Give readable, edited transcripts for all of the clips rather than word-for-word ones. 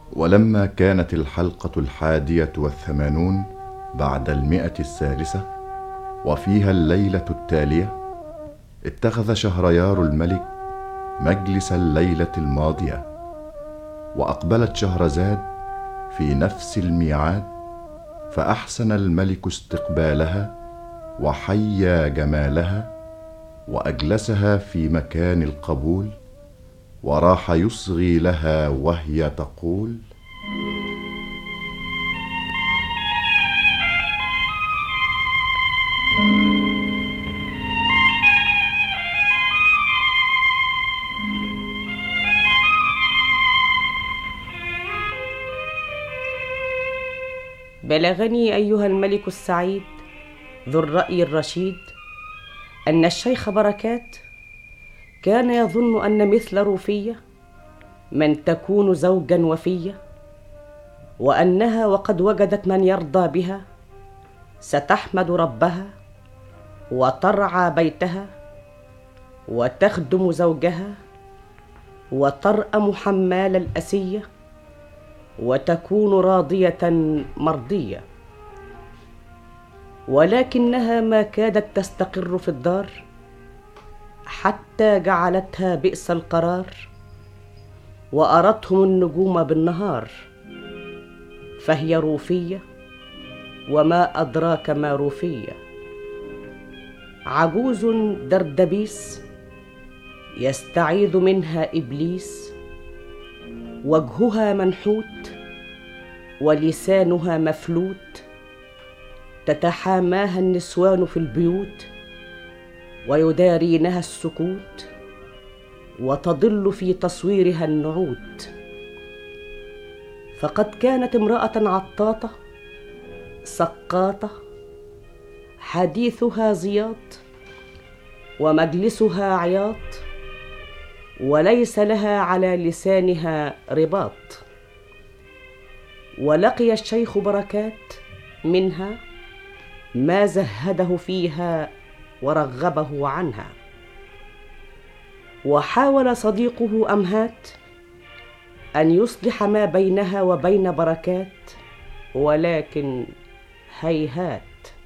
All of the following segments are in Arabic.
ولما كانت الحلقة 81 بعد 100 وفيها الليلة التالية، اتخذ شهريار الملك مجلس الليلة الماضية، وأقبلت شهرزاد في نفس الميعاد، فأحسن الملك استقبالها وحيا جمالها، وأجلسها في مكان القبول، وراح يصغي لها وهي تقول: بلغني أيها الملك السعيد ذو الرأي الرشيد أن الشيخ بركات كان يظن أن مثل روفية من تكون زوجا وفية، وأنها وقد وجدت من يرضى بها ستحمد ربها وترعى بيتها وتخدم زوجها وترأم حمال الأسية وتكون راضية مرضية، ولكنها ما كادت تستقر في الدار حتى جعلتها بئس القرار، وأرتهم النجوم بالنهار، فهي روفية وما أدراك ما روفية، عجوز دردبيس يستعيذ منها إبليس، وجهها منحوت ولسانها مفلوت، تتحاماها النسوان في البيوت ويدارينها السكوت، وتضل في تصويرها النعوت. فقد كانت امرأة عطاطة سقاطة، حديثها زياط ومجلسها عياط، وليس لها على لسانها رباط. ولقي الشيخ بركات منها ما زهده فيها ورغبه عنها، وحاول صديقه أمهات أن يصلح ما بينها وبين بركات، ولكن هيهات.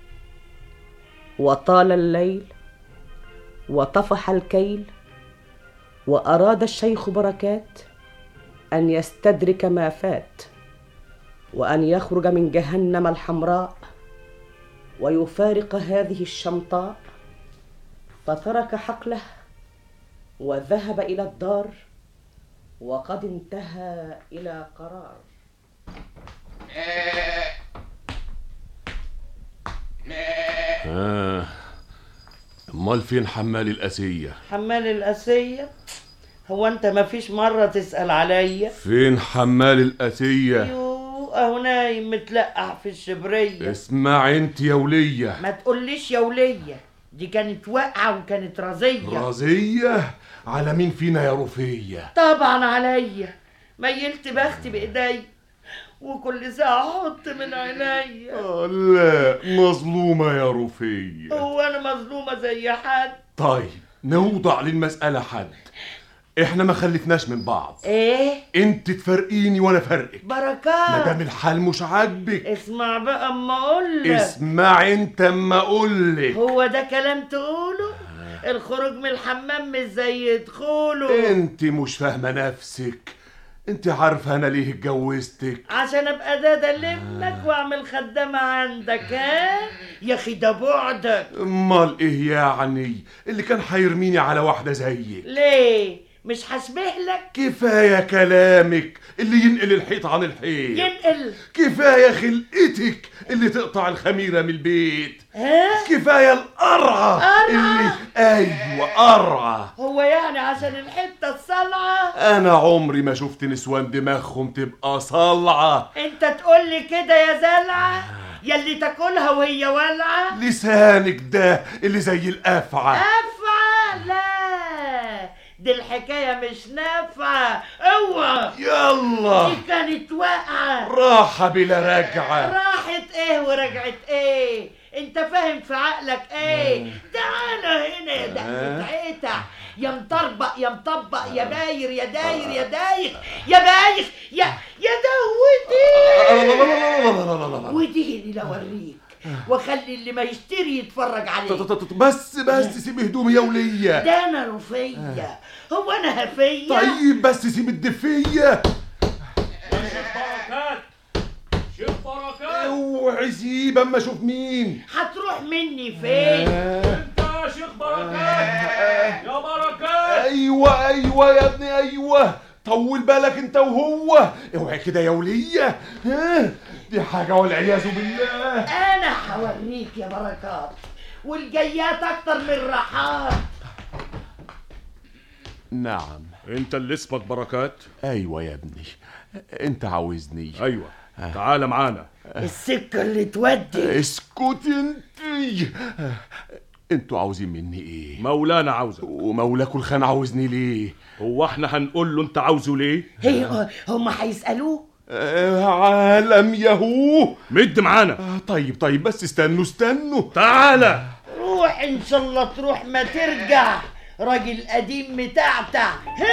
وطال الليل وطفح الكيل، وأراد الشيخ بركات أن يستدرك ما فات، وأن يخرج من جهنم الحمراء ويفارق هذه الشمطاء، فترك حقله وذهب إلى الدار، وقد انتهى إلى قرار. امال فين حمال الأسية؟ حمال الأسية؟ هو انت ما فيش مرة تسأل عليا؟ فين حمال الأسية؟ اهو نايم متلقح في الشبرية. اسمع انت يا ولية، ما تقوليش يا ولية، دي كانت واقعة وكانت رزية. رزية؟ على مين فينا يا رفية؟ طبعا عليا، ميلت بختي بإيدي وكل ساعة احط من عينيا. لا، مظلومة يا رفية. هو انا مظلومة زي حد؟ طيب نوضع للمسألة حد، احنا ما خلفناش من بعض. ايه؟ انت تفرقيني وانا فرقك. بركات، ما دام الحال مش عاجبك اسمع بقى اما اقولك. اسمع انت اما اقولك. هو ده كلام تقوله؟ الخروج من الحمام مش زي دخوله. انت مش فاهمة نفسك. انت عارفة انا ليه اتجوزتك؟ عشان ابقى دادا لابنك واعمل خدامة عندك. ها يا اخي ده بعدك. امال ايه يعني اللي كان هيرميني على واحدة زيك؟ ليه مش حاسبه لك؟ كفاية كلامك اللي ينقل الحيط عن الحيط. ينقل؟ كفاية خلقتك اللي تقطع الخميرة من البيت. ها؟ كفاية القرعة اللي ايوه قرعة. هو يعني عشان الحتة الصلعة؟ انا عمري ما شفت نسوان دماغهم تبقى صلعة. انت تقول لي كده يا زلعة يلي تاكلها وهي والعة؟ لسانك ده اللي زي الافعى. افعى؟ لا، دي الحكاية مش نافعة. اوعى. يلا، دي كانت واقعة راحة بلا رجعة. راحت ايه ورجعت ايه؟ انت فاهم في عقلك ايه؟ تعالى هنا يا دقة عيتع، يا مطربق يا مطبق يا باير يا داير يا دايخ يا بايخ يا واخلي اللي ما يشتري يتفرج عليه. بس سيب هدومي يا ولية. ده انا رفية، هو انا هفية؟ طيب بس سيب الدفية. شيخ بركات اوعي سيب اما اشوف مين. هتروح مني فين؟ انت يا شيخ بركات يا بركات. ايوه يا ابني ايوه، طول بالك انت وهو. اوعي كده يا ولية، دي حاجة والعياذ بالله. انا هوريك يا بركات، والجيات اكتر من راحات. نعم. انت اللي اسمك بركات؟ ايوه يا ابني، انت عاوزني؟ ايوه تعال معانا. السكة اللي تودي. اسكت انت. انتوا عاوزين مني ايه؟ مولانا عاوزك. ومولاكوا الخان عاوزني ليه؟ هو احنا هنقول له انت عاوزه ليه؟ هم هيسألوه؟ عالم يهو. مد معانا. طيب بس استنوا. تعالى. روح ان شاء الله تروح ما ترجع، راجل قديم متعتع.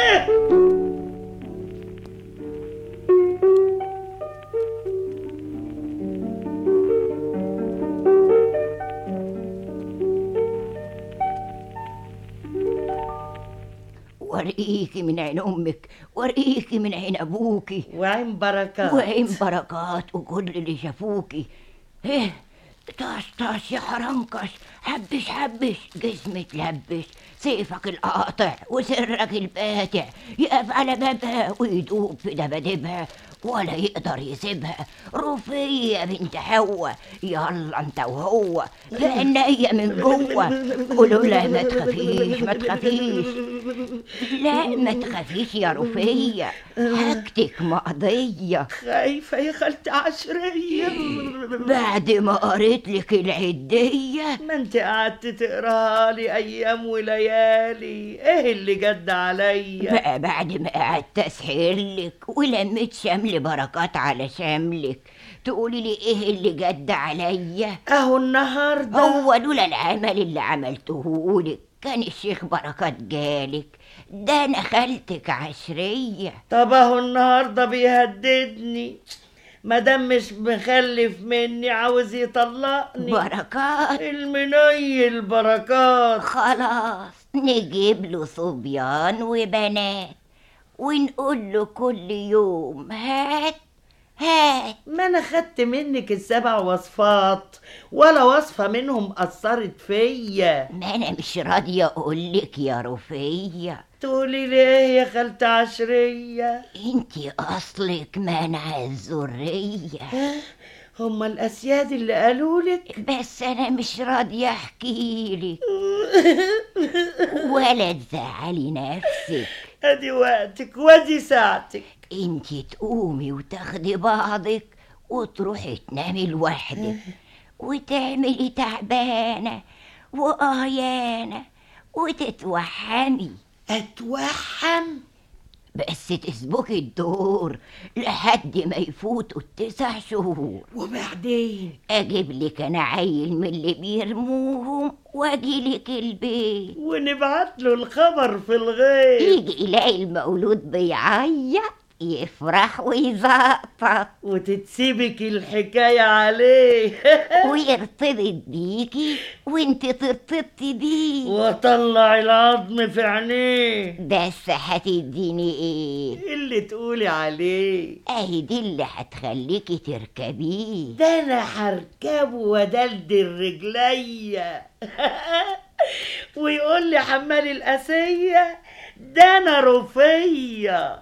ورقيكي من عين امك، ورقيكي من عين ابوكي، وعين بركات وعين بركات وكل اللي شافوكي. ايه طاش يا حرنكش، حبش جسمك تلبش، سيفك القاطع وسرك الفاتح يقف على بابها ويدوب في دبادبها ولا يقدر يسيبها. رفية يا بنت حواء، يلا انت وهو لأنية من جوه. قولوا لها ما تخافيش ما تخافيش. لا ما تخافيش يا رفية، حاجتك مقضية. خايفة يا خالتي عشرية بعد ما قريت لك العدية. ما انت قعدت تقراها لي ايام وليالي، ايه اللي جد عليا بقى بعد ما قعدت اسحرلك ولميت شمل بركات على شملك تقولي لي ايه اللي جد عليا؟ اهو النهارده هو لولا العمل اللي عملتهولك كان الشيخ بركات جالك. ده انا خالتك عشرية. طب اهو النهارده بيهددني، مادام مش مخلف مني عاوز يطلقني. بركات المنيل بركات. خلاص نجيب له صبيان وبنات ونقول له كل يوم هات. ما انا خدت منك ال7 وصفات ولا وصفة منهم اثرت فيا. ما انا مش راضية اقولك يا رفية. تقولي لي ايه يا خالتة عشرية؟ انتي اصلك منع الذرية. هما الاسياد اللي قالولك؟ بس انا مش راضية احكيلك ولا تزعلي نفسك. ادي وقتك وادي ساعتك. انتي تقومي وتاخدي بعضك وتروحي تنامي لوحدك وتعملي تعبانة وقهيانة وتتوحمي. اتوحم؟ بس تسبكي الدور لحد ما يفوتوا ال9 شهور. وبعدين اجيب لك انا عيل من اللي بيرموهم واجي لك البيت ونبعت له الخبر في الغيب. يجي يلاقي المولود بيعيط يفرح ويزقطط وتتسيبك الحكاية عليه ويرتبط بيكي وانت ترتبطي بيه واطلع العظم في عينيه. بس هتديني ايه؟ اللي تقولي عليه. اهي دي اللي هتخليكي تركبيه. ده انا هركبه ودلدل رجليا ويقول لي حمال الاسية ده انا رفية.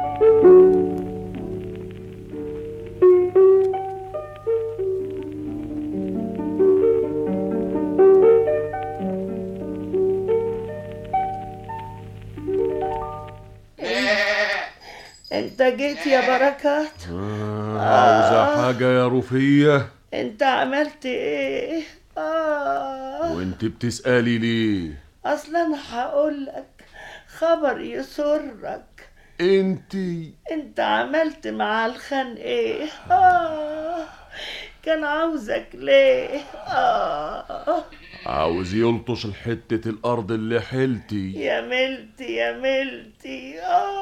انت جيت يا بركات؟ عاوزة حاجة يا رفية؟ انت عملت ايه؟ وانت بتسألي ليه؟ اصلا انا هقولك خبر يسرك. انت عملت مع الخان ايه؟ كان عاوزك ليه؟ عاوز يلطش حتة الأرض اللي حيلتي. يا ملتي يا ملتي.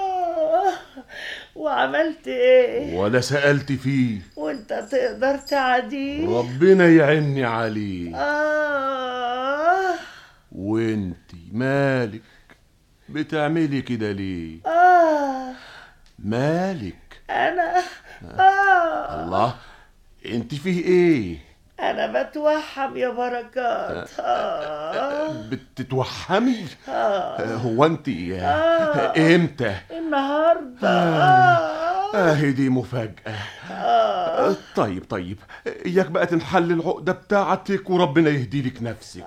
وعملت ايه؟ ولا سألت فيه. وانت تقدر تعديه؟ ربنا يعيني عليه. وانتي مالك بتعملي كده ليه؟ مالك؟ انا الله، انت فيه ايه؟ انا بتوحم يا بركات. بتتوحمي؟ هو انت امتى؟ النهارده. دي مفاجأة. طيب اياك بقى تنحل العقدة بتاعتك وربنا يهديلك نفسك.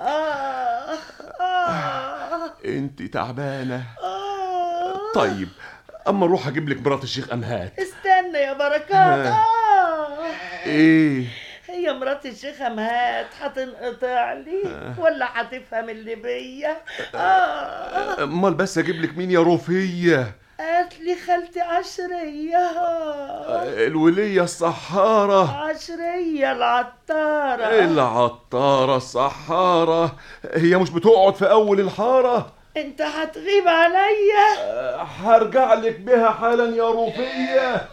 انت تعبانة. طيب اما اروح اجيب لك مرات الشيخ امهات. استنى يا بركات. ايه؟ هي مرات الشيخ امهات هتنقطع لي ولا هتفهم اللي بيا؟ امال بس اجيب لك مين يا رفية؟ قالت لي خالتي عشرية. الولية السحارة. عشرية العطارة. العطارة السحارة، هي مش بتقعد في اول الحارة؟ انت هتغيب عليا. هرجع لك بها حالا يا رفية.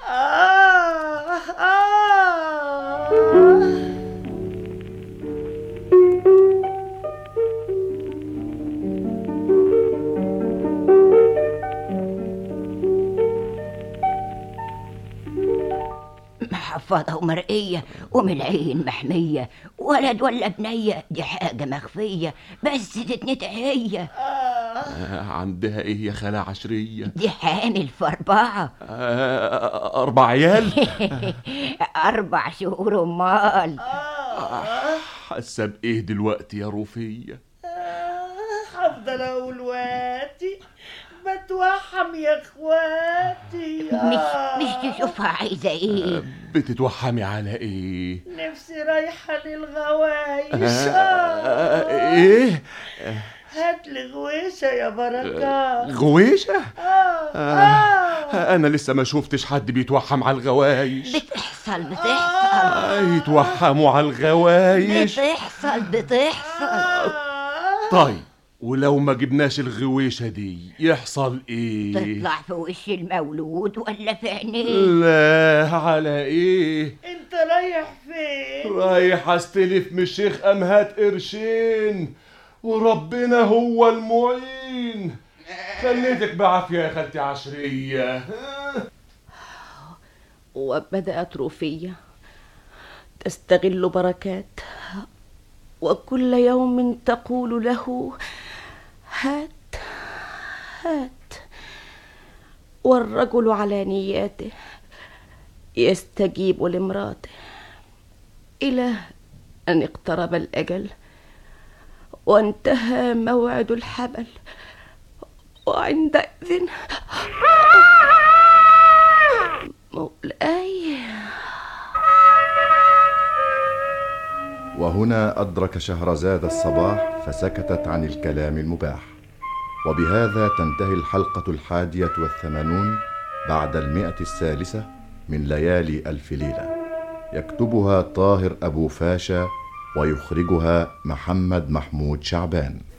محفظة ومرئية ومن العين محمية، ولد ولا بنية دي حاجة مخفية، بس تتنتع هي. عندها ايه يا خالة عشرية؟ دي حامل في 4. 4 عيال؟ 4 شهور امال. حاسة بايه دلوقتي يا رفية؟ هفضل اقول واتي بتوحم يا اخواتي. مش تشوفها عايزة ايه؟ بتتوحمي على ايه؟ نفسي رايحة للغوايش. ايه؟ هات لي غويشة يا بركات. غويشة؟ انا لسه ما شوفتش حد بيتوحم على الغوايش. بتحصل يتوحموا على الغوايش؟ بتحصل. طيب ولو ما جبناش الغويشة دي يحصل ايه؟ تطلع في وش المولود ولا في عينيه؟ لا، على ايه؟ انت رايح فين؟ رايح استلف من الشيخ امهات قرشين وربنا هو المعين. خليتك بعافية يا خالتي عشرية. وبدأت رفية تستغل بركات، وكل يوم تقول له هات هات، والرجل على نياته يستجيب لامراته، إلى أن اقترب الأجل وانتهى موعد الحبل، وعندئذ مولاي. وهنا أدرك شهرزاد الصباح فسكتت عن الكلام المباح. وبهذا تنتهي الحلقة 81 بعد 100 من ليالي ألف ليلة. يكتبها طاهر أبو فاشا ويخرجها محمد محمود شعبان.